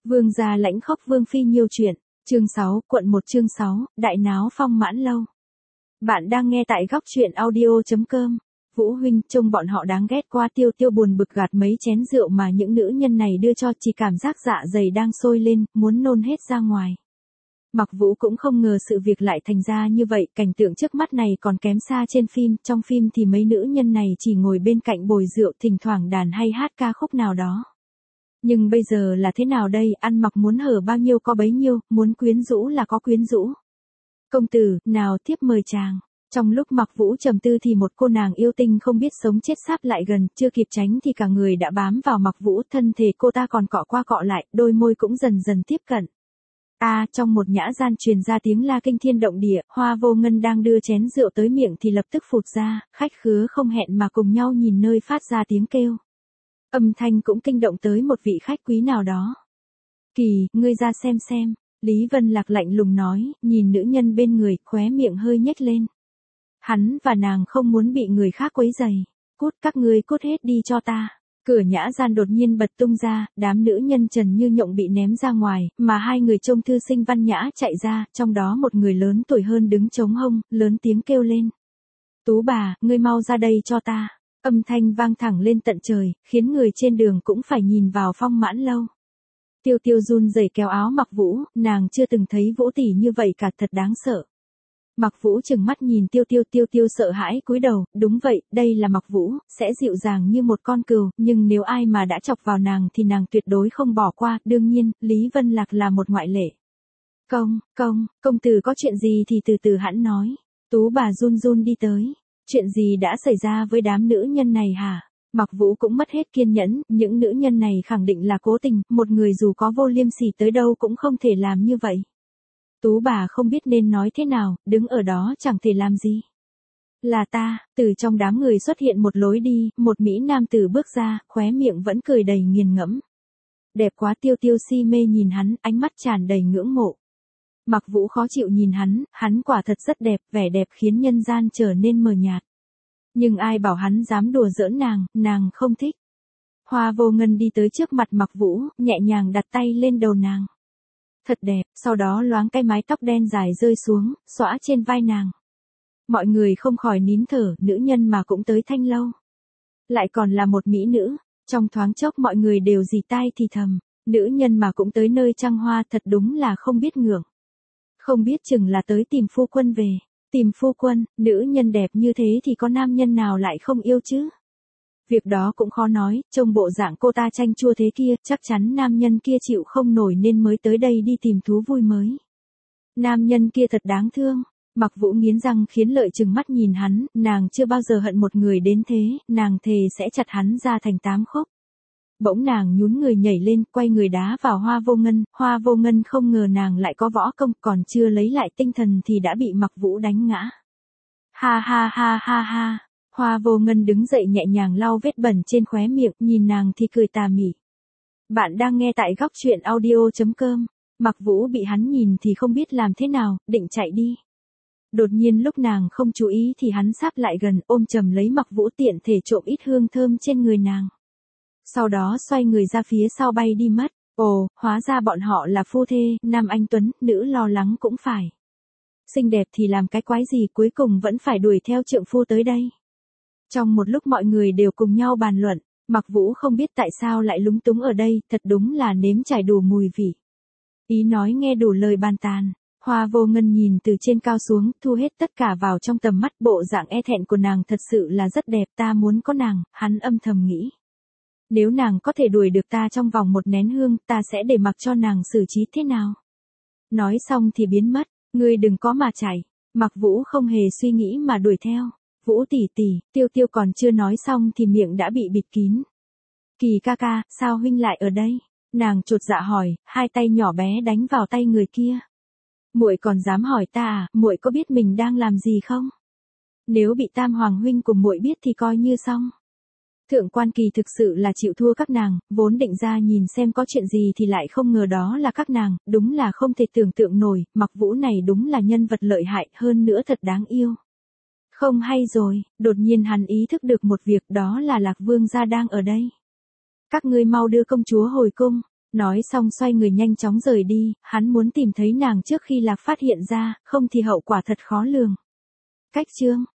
Vương gia lãnh khốc vương phi nhiêu chuyện, chương 6, quận 1 chương 6, đại náo phong mãn lâu. Bạn đang nghe tại góc truyện audio.com. Vũ huynh, trông bọn họ đáng ghét quá. Tiêu Tiêu buồn bực gạt mấy chén rượu mà những nữ nhân này đưa cho, chỉ cảm giác dạ dày đang sôi lên, muốn nôn hết ra ngoài. Mặc Vũ cũng không ngờ sự việc lại thành ra như vậy, cảnh tượng trước mắt này còn kém xa trên phim, trong phim thì mấy nữ nhân này chỉ ngồi bên cạnh bồi rượu, thỉnh thoảng đàn hay hát ca khúc nào đó. Nhưng bây giờ là thế nào đây, ăn mặc muốn hở bao nhiêu có bấy nhiêu, muốn quyến rũ là có quyến rũ. Công tử, nào tiếp mời chàng. Trong lúc Mặc Vũ trầm tư thì một cô nàng yêu tinh không biết sống chết sáp lại gần, chưa kịp tránh thì cả người đã bám vào Mặc Vũ, thân thể cô ta còn cọ qua cọ lại, đôi môi cũng dần dần tiếp cận. Trong một nhã gian truyền ra tiếng la kinh thiên động địa, Hoa Vô Ngân đang đưa chén rượu tới miệng thì lập tức phụt ra, khách khứa không hẹn mà cùng nhau nhìn nơi phát ra tiếng kêu. Âm thanh cũng kinh động tới một vị khách quý nào đó. Kỳ, ngươi ra xem. Lý Vân Lạc lạnh lùng nói, nhìn nữ nhân bên người, khóe miệng hơi nhếch lên. Hắn và nàng không muốn bị người khác quấy rầy. Cút, các ngươi cút hết đi cho ta. Cửa nhã gian đột nhiên bật tung ra, đám nữ nhân trần như nhộng bị ném ra ngoài, mà hai người trông thư sinh văn nhã chạy ra, trong đó một người lớn tuổi hơn đứng chống hông, lớn tiếng kêu lên. Tú bà, ngươi mau ra đây cho ta. Âm thanh vang thẳng lên tận trời, khiến người trên đường cũng phải nhìn vào phong mãn lâu. Tiêu Tiêu run rẩy kéo áo Mặc Vũ, nàng chưa từng thấy Vũ tỷ như vậy cả, thật đáng sợ. Mặc Vũ trừng mắt nhìn Tiêu Tiêu sợ hãi cúi đầu, đúng vậy, đây là Mặc Vũ, sẽ dịu dàng như một con cừu, nhưng nếu ai mà đã chọc vào nàng thì nàng tuyệt đối không bỏ qua, đương nhiên, Lý Vân Lạc là một ngoại lệ. Công tử có chuyện gì thì từ từ hẵn nói. Tú bà run run đi tới. Chuyện gì đã xảy ra với đám nữ nhân này hả? Mặc Vũ cũng mất hết kiên nhẫn, những nữ nhân này khẳng định là cố tình, một người dù có vô liêm sỉ tới đâu cũng không thể làm như vậy. Tú bà không biết nên nói thế nào, đứng ở đó chẳng thể làm gì. Là ta, từ trong đám người xuất hiện một lối đi, một mỹ nam tử bước ra, khóe miệng vẫn cười đầy nghiền ngẫm. Đẹp quá. Tiêu Tiêu si mê nhìn hắn, ánh mắt tràn đầy ngưỡng mộ. Mặc Vũ khó chịu nhìn hắn quả thật rất đẹp, vẻ đẹp khiến nhân gian trở nên mờ nhạt. Nhưng ai bảo hắn dám đùa giỡn nàng không thích. Hoa Vô Ngân đi tới trước mặt Mặc Vũ, nhẹ nhàng đặt tay lên đầu nàng. Thật đẹp, sau đó loáng cái mái tóc đen dài rơi xuống, xõa trên vai nàng. Mọi người không khỏi nín thở, nữ nhân mà cũng tới thanh lâu. Lại còn là một mỹ nữ, trong thoáng chốc mọi người đều rì tai thì thầm, nữ nhân mà cũng tới nơi trăng hoa, thật đúng là không biết ngưỡng. Không biết chừng là tới tìm phu quân về. Tìm phu quân, nữ nhân đẹp như thế thì có nam nhân nào lại không yêu chứ? Việc đó cũng khó nói, trông bộ dạng cô ta chanh chua thế kia, chắc chắn nam nhân kia chịu không nổi nên mới tới đây đi tìm thú vui mới. Nam nhân kia thật đáng thương. Mặc Vũ nghiến răng khiến lợi trừng mắt nhìn hắn, nàng chưa bao giờ hận một người đến thế, nàng thề sẽ chặt hắn ra thành 8 khúc. Bỗng nàng nhún người nhảy lên, quay người đá vào Hoa Vô Ngân không ngờ nàng lại có võ công, còn chưa lấy lại tinh thần thì đã bị Mặc Vũ đánh ngã. Ha. Hoa Vô Ngân đứng dậy nhẹ nhàng lau vết bẩn trên khóe miệng, nhìn nàng thì cười tà mỉ. Bạn đang nghe tại góc truyện audio.com. Mặc Vũ bị hắn nhìn thì không biết làm thế nào, định chạy đi. Đột nhiên lúc nàng không chú ý thì hắn sáp lại gần, ôm chầm lấy Mặc Vũ, tiện thể trộm ít hương thơm trên người nàng. Sau đó xoay người ra phía sau bay đi mất. Ồ, hóa ra bọn họ là phu thê, nam anh tuấn, nữ lo lắng cũng phải. Xinh đẹp thì làm cái quái gì, cuối cùng vẫn phải đuổi theo trượng phu tới đây. Trong một lúc mọi người đều cùng nhau bàn luận, Mặc Vũ không biết tại sao lại lúng túng ở đây, thật đúng là nếm trải đủ mùi vị. Ý nói nghe đủ lời bàn tàn. Hoa Vô Ngân nhìn từ trên cao xuống, thu hết tất cả vào trong tầm mắt, bộ dạng e thẹn của nàng thật sự là rất đẹp, ta muốn có nàng, hắn âm thầm nghĩ. Nếu nàng có thể đuổi được ta trong vòng một nén hương, ta sẽ để mặc cho nàng xử trí thế nào. Nói xong thì biến mất, ngươi đừng có mà chạy. Mặc Vũ không hề suy nghĩ mà đuổi theo. Vũ tỷ tỷ, Tiêu Tiêu còn chưa nói xong thì miệng đã bị bịt kín. Kỳ ca ca, sao huynh lại ở đây? Nàng chột dạ hỏi, hai tay nhỏ bé đánh vào tay người kia. Muội còn dám hỏi ta à, muội có biết mình đang làm gì không? Nếu bị Tam Hoàng huynh cùng muội biết thì coi như xong. Thượng quan Kỳ thực sự là chịu thua các nàng, vốn định ra nhìn xem có chuyện gì thì lại không ngờ đó là các nàng, đúng là không thể tưởng tượng nổi, Mặc Vũ này đúng là nhân vật lợi hại, hơn nữa thật đáng yêu. Không hay rồi, đột nhiên hắn ý thức được một việc, đó là Lạc Vương gia đang ở đây. Các ngươi mau đưa công chúa hồi cung. Nói xong xoay người nhanh chóng rời đi, hắn muốn tìm thấy nàng trước khi Lạc phát hiện ra, không thì hậu quả thật khó lường. Cách chương